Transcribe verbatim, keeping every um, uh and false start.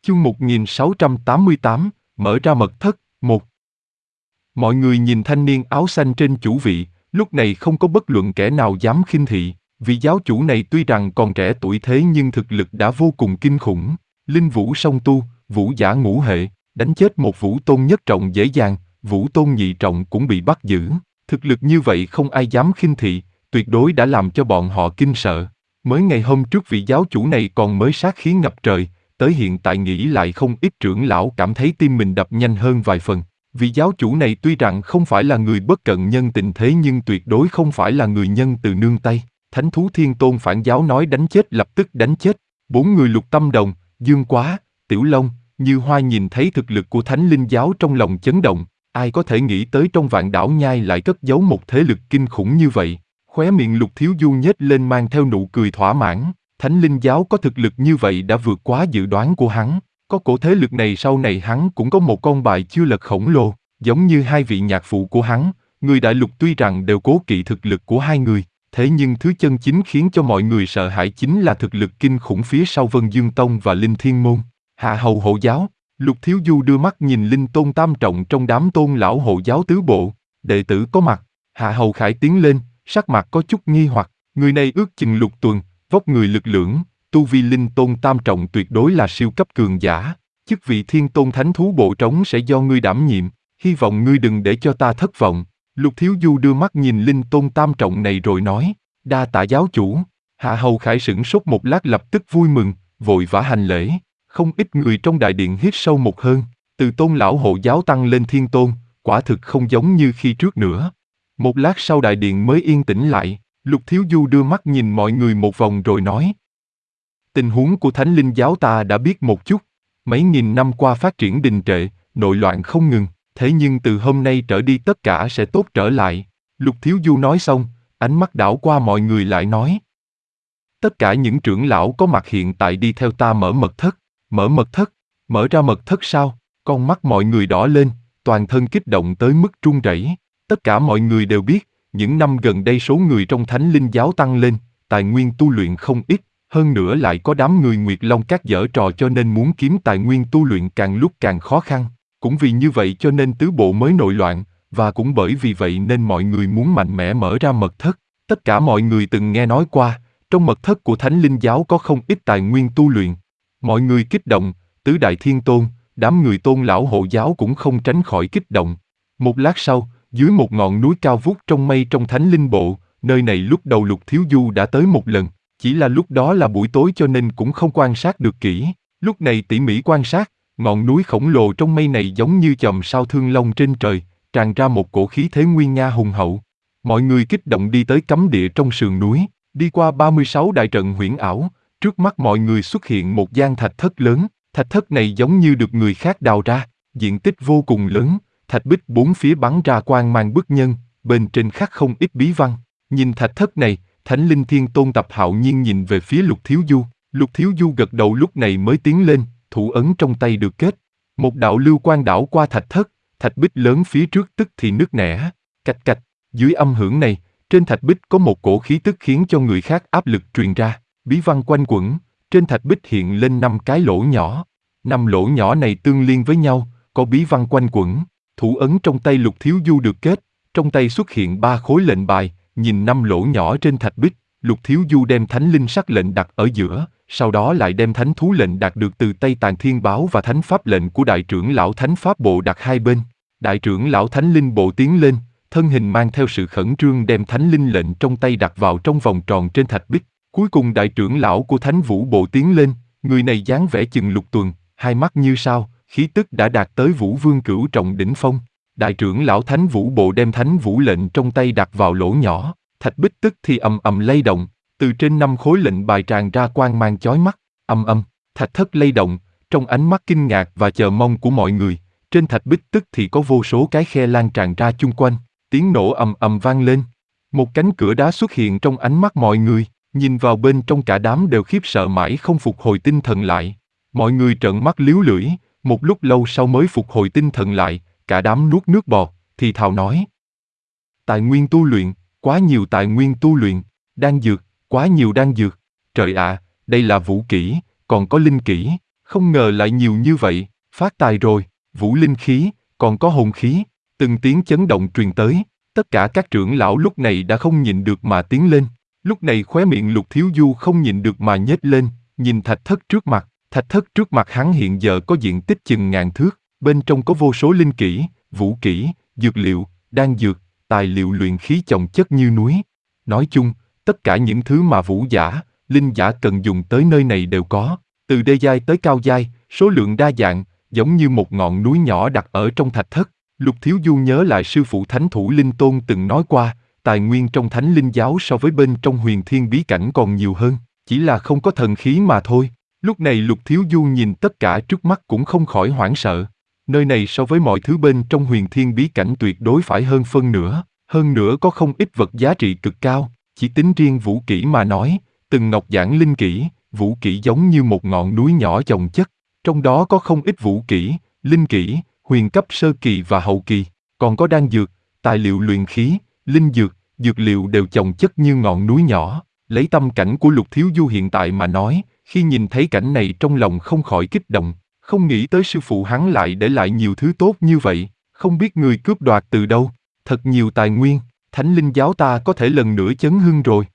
Chương một nghìn sáu trăm tám mươi tám, mở ra mật thất, một. Mọi người nhìn thanh niên áo xanh trên chủ vị, lúc này không có bất luận kẻ nào dám khinh thị, vị giáo chủ này tuy rằng còn trẻ tuổi thế nhưng thực lực đã vô cùng kinh khủng. Linh vũ song tu, vũ giả ngũ hệ, đánh chết một vũ tôn nhất trọng dễ dàng, vũ tôn nhị trọng cũng bị bắt giữ. Thực lực như vậy không ai dám khinh thị, tuyệt đối đã làm cho bọn họ kinh sợ. Mới ngày hôm trước vị giáo chủ này còn mới sát khí ngập trời, tới hiện tại nghĩ lại không ít trưởng lão cảm thấy tim mình đập nhanh hơn vài phần. Vị giáo chủ này tuy rằng không phải là người bất cận nhân tình thế nhưng tuyệt đối không phải là người nhân từ nương tay. Thánh thú thiên tôn phản giáo nói đánh chết lập tức đánh chết. Bốn người Lục Tâm Đồng, Dương Quá, Tiểu Long, Như Hoa nhìn thấy thực lực của thánh linh giáo trong lòng chấn động. Ai có thể nghĩ tới trong vạn đảo nhai lại cất giấu một thế lực kinh khủng như vậy. Khóe miệng Lục Thiếu Du nhếch lên mang theo nụ cười thỏa mãn. Thánh linh giáo có thực lực như vậy đã vượt quá dự đoán của hắn. Có cổ thế lực này sau này hắn cũng có một con bài chưa lật khổng lồ, giống như hai vị nhạc phụ của hắn. Người đại lục tuy rằng đều cố kỵ thực lực của hai người, thế nhưng thứ chân chính khiến cho mọi người sợ hãi chính là thực lực kinh khủng phía sau Vân Dương Tông và Linh Thiên Môn. Hạ hầu hộ giáo, Lục Thiếu Du đưa mắt nhìn Linh Tôn tam trọng trong đám tôn lão hộ giáo tứ bộ. Đệ tử có mặt, Hạ hầu Khải tiến lên, sắc mặt có chút nghi hoặc. Người này ước chừng lục tuần, vóc người lực lưỡng, tu vi Linh Tôn tam trọng tuyệt đối là siêu cấp cường giả. Chức vị Thiên Tôn Thánh Thú Bộ Trống sẽ do ngươi đảm nhiệm, hy vọng ngươi đừng để cho ta thất vọng. Lục Thiếu Du đưa mắt nhìn Linh Tôn tam trọng này rồi nói, đa tạ giáo chủ. Hạ hầu Khải sửng sốt một lát lập tức vui mừng, vội vã hành lễ. Không ít người trong đại điện hít sâu một hơi, từ tôn lão hộ giáo tăng lên Thiên Tôn, quả thực không giống như khi trước nữa. Một lát sau đại điện mới yên tĩnh lại, Lục Thiếu Du đưa mắt nhìn mọi người một vòng rồi nói, tình huống của Thánh Linh giáo ta đã biết một chút, mấy nghìn năm qua phát triển đình trệ, nội loạn không ngừng, thế nhưng từ hôm nay trở đi tất cả sẽ tốt trở lại. Lục Thiếu Du nói xong, ánh mắt đảo qua mọi người lại nói, tất cả những trưởng lão có mặt hiện tại đi theo ta mở mật thất. Mở mật thất? Mở ra mật thất sao? Con mắt mọi người đỏ lên, toàn thân kích động tới mức run rẩy. Tất cả mọi người đều biết, những năm gần đây số người trong Thánh Linh giáo tăng lên, tài nguyên tu luyện không ít, hơn nữa lại có đám người Nguyệt Long Các giở trò cho nên muốn kiếm tài nguyên tu luyện càng lúc càng khó khăn. Cũng vì như vậy cho nên tứ bộ mới nội loạn, và cũng bởi vì vậy nên mọi người muốn mạnh mẽ mở ra mật thất. Tất cả mọi người từng nghe nói qua, trong mật thất của Thánh Linh giáo có không ít tài nguyên tu luyện. Mọi người kích động, tứ đại thiên tôn, đám người tôn lão hộ giáo cũng không tránh khỏi kích động. Một lát sau, dưới một ngọn núi cao vút trong mây trong Thánh Linh bộ, nơi này lúc đầu Lục Thiếu Du đã tới một lần, chỉ là lúc đó là buổi tối cho nên cũng không quan sát được kỹ. Lúc này tỉ mỉ quan sát, ngọn núi khổng lồ trong mây này giống như chòm sao thương long trên trời, tràn ra một cổ khí thế nguy nga hùng hậu. Mọi người kích động đi tới cấm địa trong sườn núi, đi qua ba mươi sáu đại trận huyễn ảo. Trước mắt mọi người xuất hiện một gian thạch thất lớn, thạch thất này giống như được người khác đào ra, diện tích vô cùng lớn, thạch bích bốn phía bắn ra quang mang bức nhân, bên trên khắc không ít bí văn. Nhìn thạch thất này, Thánh Linh Thiên Tôn Tập hạo nhiên nhìn về phía Lục Thiếu Du, Lục Thiếu Du gật đầu lúc này mới tiến lên, thủ ấn trong tay được kết. Một đạo lưu quang đảo qua thạch thất, thạch bích lớn phía trước tức thì nứt nẻ, cạch cạch, dưới âm hưởng này, trên thạch bích có một cổ khí tức khiến cho người khác áp lực truyền ra. Bí văn quanh quẩn, trên thạch bích hiện lên năm cái lỗ nhỏ. Năm lỗ nhỏ này tương liên với nhau, có bí văn quanh quẩn. Thủ ấn trong tay Lục Thiếu Du được kết, trong tay xuất hiện ba khối lệnh bài, nhìn năm lỗ nhỏ trên thạch bích, Lục Thiếu Du đem thánh linh sắc lệnh đặt ở giữa, sau đó lại đem thánh thú lệnh đạt được từ Tây Tàn Thiên Báo và thánh pháp lệnh của đại trưởng lão thánh pháp bộ đặt hai bên. Đại trưởng lão thánh linh bộ tiến lên, thân hình mang theo sự khẩn trương đem thánh linh lệnh trong tay đặt vào trong vòng tròn trên thạch bích. Cuối cùng đại trưởng lão của Thánh Vũ Bộ tiến lên, người này dáng vẻ chừng lục tuần, hai mắt như sao, khí tức đã đạt tới Vũ Vương cửu trọng đỉnh phong. Đại trưởng lão Thánh Vũ Bộ đem Thánh Vũ lệnh trong tay đặt vào lỗ nhỏ, thạch bích tức thì ầm ầm lay động, từ trên năm khối lệnh bài tràn ra quang mang chói mắt, ầm ầm, thạch thất lay động, trong ánh mắt kinh ngạc và chờ mong của mọi người, trên thạch bích tức thì có vô số cái khe lan tràn ra chung quanh, tiếng nổ ầm ầm vang lên. Một cánh cửa đá xuất hiện trong ánh mắt mọi người. Nhìn vào bên trong cả đám đều khiếp sợ mãi không phục hồi tinh thần lại. Mọi người trợn mắt líu lưỡi, một lúc lâu sau mới phục hồi tinh thần lại, cả đám nuốt nước bọt, thì thào nói. Tài nguyên tu luyện, quá nhiều tài nguyên tu luyện, đan dược, quá nhiều đan dược. Trời ạ, đây là vũ kỹ, còn có linh kỹ. Không ngờ lại nhiều như vậy, phát tài rồi, vũ linh khí, còn có hồn khí. Từng tiếng chấn động truyền tới, tất cả các trưởng lão lúc này đã không nhịn được mà tiến lên. Lúc này khóe miệng Lục Thiếu Du không nhịn được mà nhếch lên, nhìn thạch thất trước mặt. Thạch thất trước mặt hắn hiện giờ có diện tích chừng ngàn thước, bên trong có vô số linh kỹ, vũ kỹ, dược liệu, đan dược, tài liệu luyện khí chồng chất như núi. Nói chung, tất cả những thứ mà vũ giả, linh giả cần dùng tới nơi này đều có. Từ đê giai tới cao giai, số lượng đa dạng, giống như một ngọn núi nhỏ đặt ở trong thạch thất. Lục Thiếu Du nhớ lại sư phụ Thánh Thủ Linh Tôn từng nói qua, tài nguyên trong Thánh Linh Giáo so với bên trong Huyền Thiên Bí Cảnh còn nhiều hơn, chỉ là không có thần khí mà thôi. Lúc này Lục Thiếu Du nhìn tất cả trước mắt cũng không khỏi hoảng sợ. Nơi này so với mọi thứ bên trong Huyền Thiên Bí Cảnh tuyệt đối phải hơn phân nửa, hơn nữa có không ít vật giá trị cực cao. Chỉ tính riêng vũ kỹ mà nói, từng ngọc giản linh kỹ, vũ kỹ giống như một ngọn núi nhỏ chồng chất, trong đó có không ít vũ kỹ, linh kỹ, huyền cấp sơ kỳ và hậu kỳ, còn có đan dược, tài liệu luyện khí, linh dược, dược liệu đều chồng chất như ngọn núi nhỏ. Lấy tâm cảnh của Lục Thiếu Du hiện tại mà nói, khi nhìn thấy cảnh này trong lòng không khỏi kích động, không nghĩ tới sư phụ hắn lại để lại nhiều thứ tốt như vậy, không biết người cướp đoạt từ đâu, thật nhiều tài nguyên, Thánh Linh Giáo ta có thể lần nữa chấn hưng rồi.